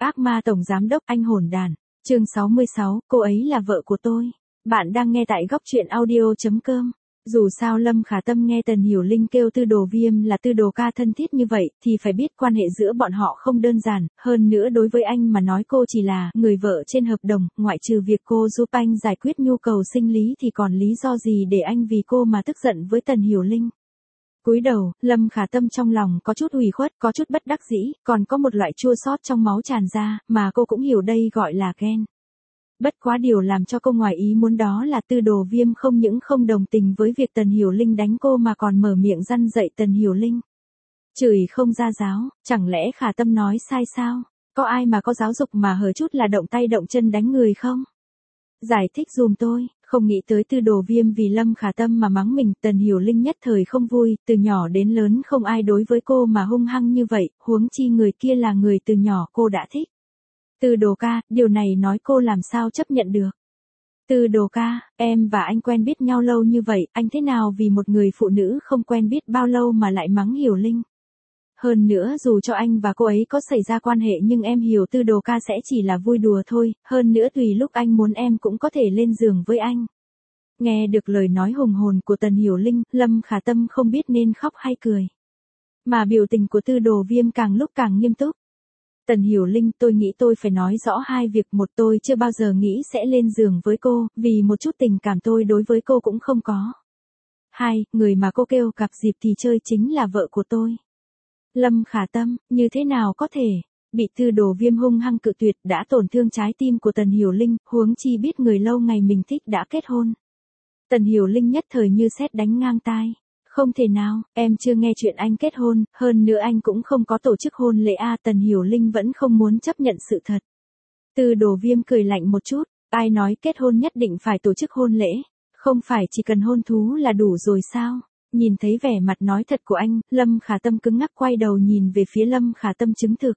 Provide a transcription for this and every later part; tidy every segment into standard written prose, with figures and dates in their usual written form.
Ác ma tổng giám đốc anh hồn đàn. Chương 66, cô ấy là vợ của tôi. Bạn đang nghe tại góc truyện audio.com. Dù sao Lâm Khả Tâm nghe Tần Hiểu Linh kêu Tư Đồ Viêm là Tư Đồ ca thân thiết như vậy, thì phải biết quan hệ giữa bọn họ không đơn giản, hơn nữa đối với anh mà nói cô chỉ là người vợ trên hợp đồng, ngoại trừ việc cô giúp anh giải quyết nhu cầu sinh lý thì còn lý do gì để anh vì cô mà tức giận với Tần Hiểu Linh. Cúi đầu, Lâm Khả Tâm trong lòng có chút ủy khuất, có chút bất đắc dĩ, còn có một loại chua xót trong máu tràn ra, mà cô cũng hiểu đây gọi là ghen. Bất quá điều làm cho cô ngoài ý muốn đó là Tư Đồ Viêm không những không đồng tình với việc Tần Hiểu Linh đánh cô mà còn mở miệng răn dạy Tần Hiểu Linh. Chửi không ra giáo, chẳng lẽ Khả Tâm nói sai sao? Có ai mà có giáo dục mà hở chút là động tay động chân đánh người không? Giải thích dùm tôi, không nghĩ tới Tư Đồ Viêm vì Lâm Khả Tâm mà mắng mình. Tần Hiểu Linh nhất thời không vui, từ nhỏ đến lớn không ai đối với cô mà hung hăng như vậy, huống chi người kia là người từ nhỏ cô đã thích. Tư Đồ ca, điều này nói cô làm sao chấp nhận được. Tư Đồ ca, em và anh quen biết nhau lâu như vậy, anh thế nào vì một người phụ nữ không quen biết bao lâu mà lại mắng Hiểu Linh. Hơn nữa dù cho anh và cô ấy có xảy ra quan hệ nhưng em hiểu Tư Đồ ca sẽ chỉ là vui đùa thôi, hơn nữa tùy lúc anh muốn em cũng có thể lên giường với anh. Nghe được lời nói hùng hồn của Tần Hiểu Linh, Lâm Khả Tâm không biết nên khóc hay cười. Mà biểu tình của Tư Đồ Viêm càng lúc càng nghiêm túc. Tần Hiểu Linh, tôi nghĩ tôi phải nói rõ hai việc. Một, tôi chưa bao giờ nghĩ sẽ lên giường với cô, vì một chút tình cảm tôi đối với cô cũng không có. Hai, người mà cô kêu gặp dịp thì chơi chính là vợ của tôi. Lâm Khả Tâm, như thế nào có thể? Bị Tư Đồ Viêm hung hăng cự tuyệt đã tổn thương trái tim của Tần Hiểu Linh, huống chi biết người lâu ngày mình thích đã kết hôn. Tần Hiểu Linh nhất thời như sét đánh ngang tai. Không thể nào, em chưa nghe chuyện anh kết hôn, hơn nữa anh cũng không có tổ chức hôn lễ a. Tần Hiểu Linh vẫn không muốn chấp nhận sự thật. Tư Đồ Viêm cười lạnh một chút, ai nói kết hôn nhất định phải tổ chức hôn lễ, không phải chỉ cần hôn thú là đủ rồi sao? Nhìn thấy vẻ mặt nói thật của anh, Lâm Khả Tâm cứng ngắc quay đầu nhìn về phía Lâm Khả Tâm chứng thực.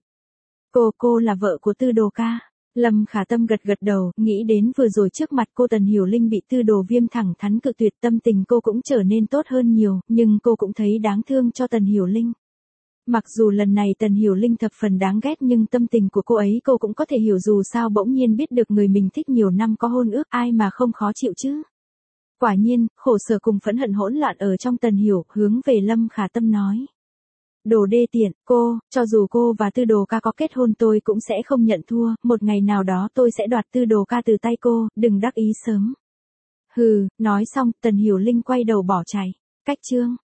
Cô là vợ của Tư Đồ ca. Lâm Khả Tâm gật gật đầu, nghĩ đến vừa rồi trước mặt cô Tần Hiểu Linh bị Tư Đồ Viêm thẳng thắn cự tuyệt, tâm tình cô cũng trở nên tốt hơn nhiều, nhưng cô cũng thấy đáng thương cho Tần Hiểu Linh. Mặc dù lần này Tần Hiểu Linh thập phần đáng ghét nhưng tâm tình của cô ấy cô cũng có thể hiểu, dù sao bỗng nhiên biết được người mình thích nhiều năm có hôn ước, ai mà không khó chịu chứ. Quả nhiên, khổ sở cùng phẫn hận hỗn loạn ở trong Tần Hiểu, hướng về Lâm Khả Tâm nói. Đồ đê tiện, cho dù cô và Tư Đồ ca có kết hôn tôi cũng sẽ không nhận thua, một ngày nào đó tôi sẽ đoạt Tư Đồ ca từ tay cô, đừng đắc ý sớm. Hừ, nói xong, Tần Hiểu Linh quay đầu bỏ chạy. Cách chương.